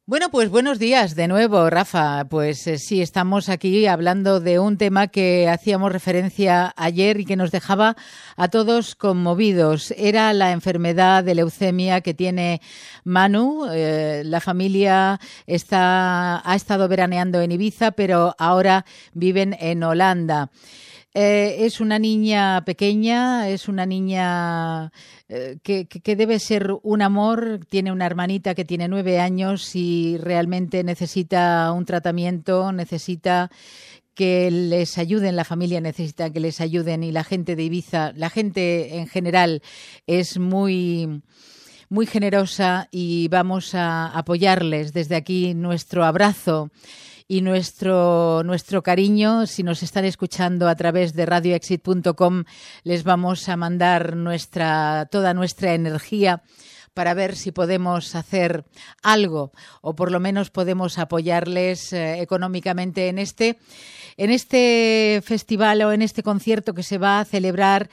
Bueno, pues buenos días de nuevo, Rafa. Pues sí, estamos aquí hablando de un tema que hacíamos referencia ayer y que nos dejaba a todos conmovidos. Era la enfermedad de leucemia que tiene Manu. La familia ha estado veraneando en Ibiza, pero ahora viven en Holanda. Es una niña pequeña, es una niña que debe ser un amor. Tiene una hermanita que tiene 9 años y realmente necesita un tratamiento, necesita que les ayuden, la familia necesita que les ayuden y la gente de Ibiza, la gente en general es muy generosa y vamos a apoyarles. Desde aquí nuestro abrazo y nuestro cariño. Si nos están escuchando a través de radioexit.com, les vamos a mandar toda nuestra energía para ver si podemos hacer algo o por lo menos podemos apoyarles económicamente en este festival o en este concierto que se va a celebrar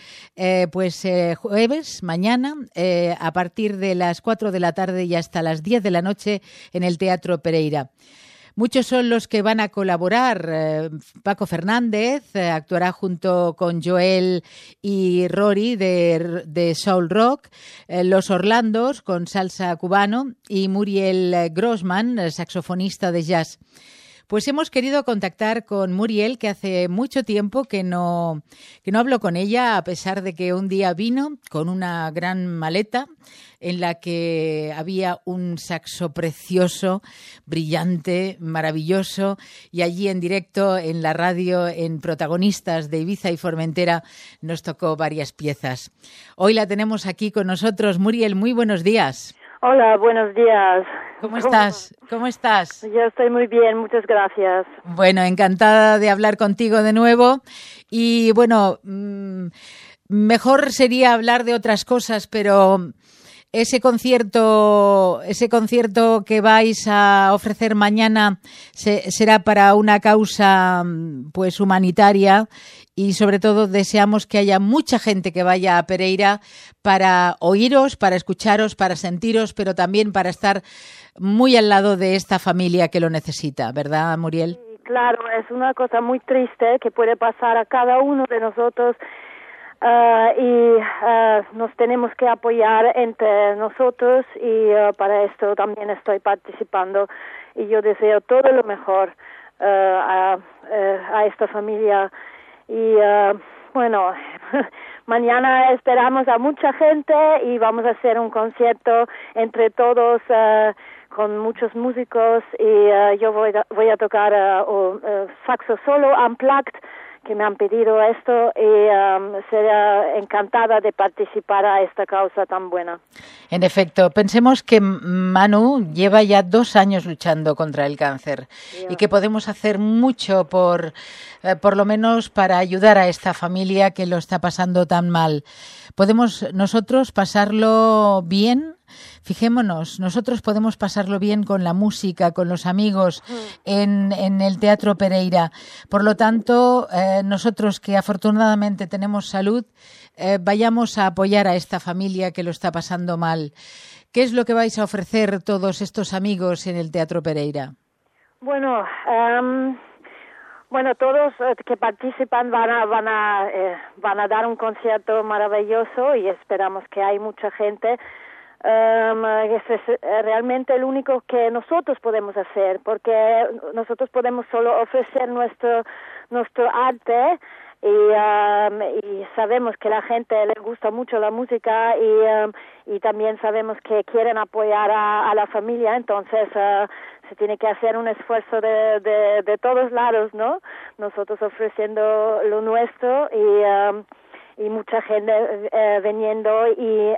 jueves, mañana, a partir de las 4 de la tarde y hasta las 10 de la noche en el Teatro Pereira. Muchos son los que van a colaborar. Paco Fernández actuará junto con Joel y Rory de Soul Rock, Los Orlandos con salsa cubano y Muriel Grossman, saxofonista de jazz. Pues hemos querido contactar con Muriel, que hace mucho tiempo que no hablo con ella, a pesar de que un día vino con una gran maleta en la que había un saxo precioso, brillante, maravilloso, y allí en directo en la radio, en Protagonistas de Ibiza y Formentera, nos tocó varias piezas. Hoy la tenemos aquí con nosotros. Muriel, muy buenos días. Hola, buenos días. ¿Cómo estás? ¿Cómo estás? Yo estoy muy bien, muchas gracias. Bueno, encantada de hablar contigo de nuevo. Y bueno, mejor sería hablar de otras cosas, pero ese concierto que vais a ofrecer mañana será para una causa pues humanitaria. Y sobre todo deseamos que haya mucha gente que vaya a Pereira para oíros, para escucharos, para sentiros, pero también para estar muy al lado de esta familia que lo necesita, ¿verdad, Muriel? Sí, claro, es una cosa muy triste que puede pasar a cada uno de nosotros y nos tenemos que apoyar entre nosotros y para esto también estoy participando y yo deseo todo lo mejor a esta familia. Y bueno, mañana esperamos a mucha gente y vamos a hacer un concierto entre todos con muchos músicos y yo voy a tocar saxo solo unplugged, que me han pedido esto y seré encantada de participar a esta causa tan buena. En efecto, pensemos que Manu lleva ya 2 años luchando contra el cáncer y que podemos hacer mucho por lo menos para ayudar a esta familia que lo está pasando tan mal. ¿Podemos nosotros pasarlo bien? Fijémonos, nosotros podemos pasarlo bien con la música, con los amigos en el Teatro Pereira. Por lo tanto, nosotros que afortunadamente tenemos salud, vayamos a apoyar a esta familia que lo está pasando mal. ¿Qué es lo que vais a ofrecer todos estos amigos en el Teatro Pereira? Bueno, todos que participan van a dar un concierto maravilloso y esperamos que hay mucha gente. Eso es realmente lo único que nosotros podemos hacer, porque nosotros podemos solo ofrecer nuestro arte y sabemos que la gente le gusta mucho la música y también sabemos que quieren apoyar a la familia, entonces se tiene que hacer un esfuerzo de todos lados, ¿no? Nosotros ofreciendo lo nuestro y mucha gente viniendo y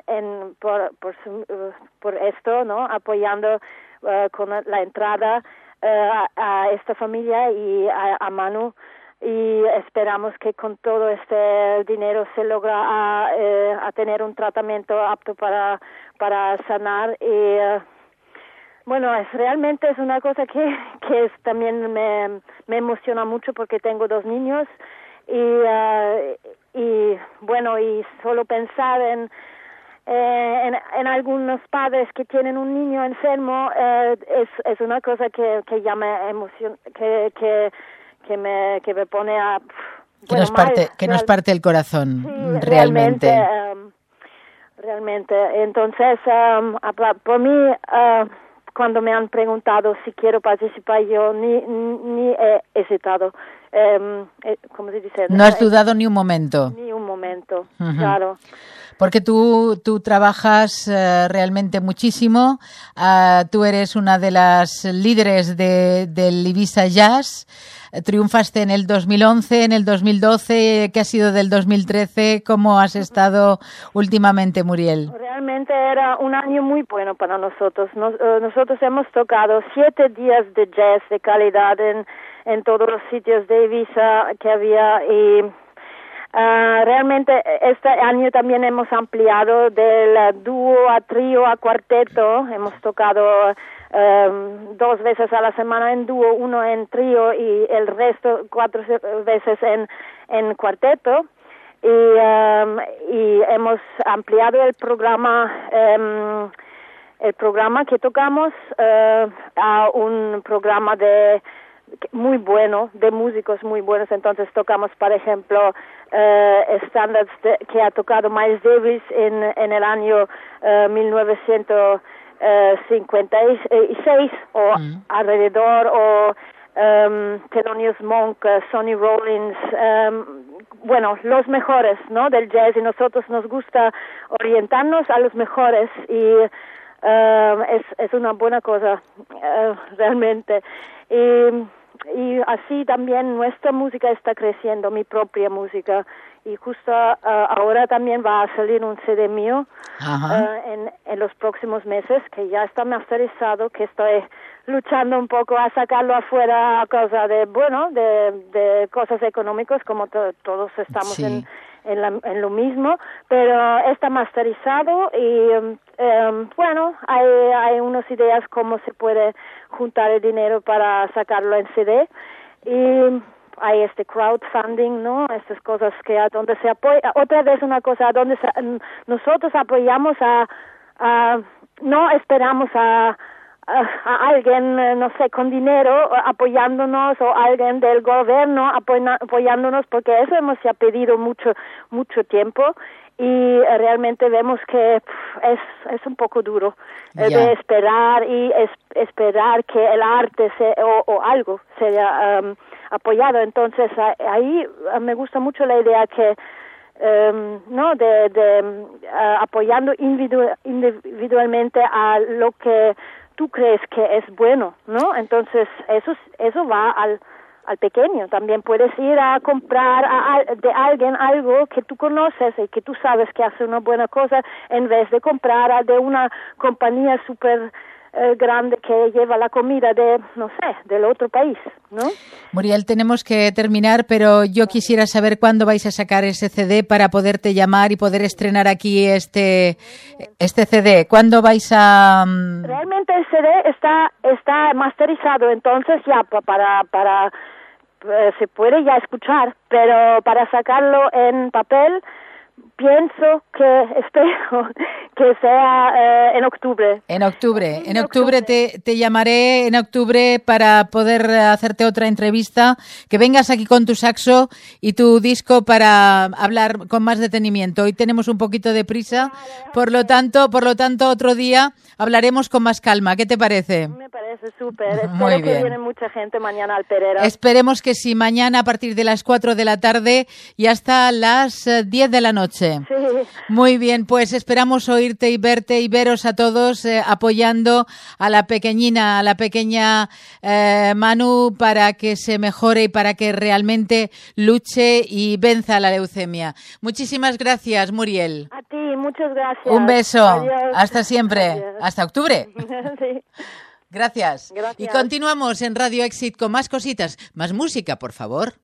por esto, ¿no? Apoyando con la entrada a esta familia y a Manu, y esperamos que con todo este dinero se logra a tener un tratamiento apto para sanar y bueno, realmente es una cosa que también me emociona mucho porque tengo 2 niños y bueno, y solo pensar en algunos padres que tienen un niño enfermo, es una cosa que ya me emociona, que me pone a... nos parte el corazón, sí, realmente. Realmente. Entonces, por mí, cuando me han preguntado si quiero participar, yo ni he hesitado. ¿Cómo se dice? No has dudado ni un momento. Ni un momento, claro. Porque tú trabajas realmente muchísimo. Tú eres una de las líderes del Ibiza Jazz. Triunfaste en el 2011, en el 2012. ¿Qué ha sido del 2013? ¿Cómo has estado últimamente, Muriel? Realmente era un año muy bueno para nosotros. Nosotros hemos tocado 7 días de jazz de calidad en todos los sitios de Ibiza que había y realmente este año también hemos ampliado del dúo a trío a cuarteto. Hemos tocado 2 veces a la semana en dúo, 1 en trío y el resto 4 veces en cuarteto. Y hemos ampliado el programa que tocamos a un programa muy bueno, de músicos muy buenos. Entonces tocamos, por ejemplo, estándares que ha tocado Miles Davis en el año 1956 o alrededor, o Thelonious Monk, Sonny Rollins, bueno, los mejores, ¿no?, del jazz, y nosotros nos gusta orientarnos a los mejores y es una buena cosa, realmente. Y así también nuestra música está creciendo, mi propia música, y justo ahora también va a salir un CD mío en los próximos meses, que ya está masterizado, que estoy luchando un poco a sacarlo afuera a causa de cosas económicas, como todos estamos en lo mismo, pero está masterizado y bueno, hay unas ideas cómo se puede juntar el dinero para sacarlo en CD, y hay este crowdfunding, ¿no? Estas cosas que a donde se apoya, otra vez una cosa, a donde nosotros apoyamos no esperamos a alguien, no sé, con dinero apoyándonos, o alguien del gobierno apoyándonos, porque eso hemos ya pedido mucho tiempo, y realmente vemos que es un poco duro de esperar y esperar que el arte o algo sea apoyado. Entonces ahí me gusta mucho la idea que no de apoyando individualmente a lo que tú crees que es bueno, ¿no? Entonces eso va al pequeño. También puedes ir a comprar de alguien algo que tú conoces y que tú sabes que hace una buena cosa, en vez de comprar de una compañía súper grande que lleva la comida del otro país, ¿no? Muriel, tenemos que terminar, pero yo quisiera saber cuándo vais a sacar ese CD para poderte llamar y poder estrenar aquí este CD. ¿Cuándo vais a...? Realmente el CD está masterizado, entonces ya para se puede ya escuchar, pero para sacarlo en papel pienso espero que sea en octubre. En octubre te llamaré en octubre para poder hacerte otra entrevista, que vengas aquí con tu saxo y tu disco para hablar con más detenimiento. Hoy tenemos un poquito de prisa, por lo tanto otro día hablaremos con más calma. ¿Qué te parece? Me parece súper. Muy Espero bien. que viene mucha gente mañana al Perera. Esperemos que sí, mañana a partir de las 4 de la tarde y hasta las 10 de la noche. Sí. Muy bien, pues esperamos oírte y verte y veros a todos apoyando a la pequeña Manu para que se mejore y para que realmente luche y venza la leucemia. Muchísimas gracias, Muriel. A ti, muchas gracias. Un beso. Adiós. Hasta siempre. Adiós. Hasta octubre. Sí. Gracias. Gracias. Y continuamos en Radio Exit con más cositas, más música, por favor.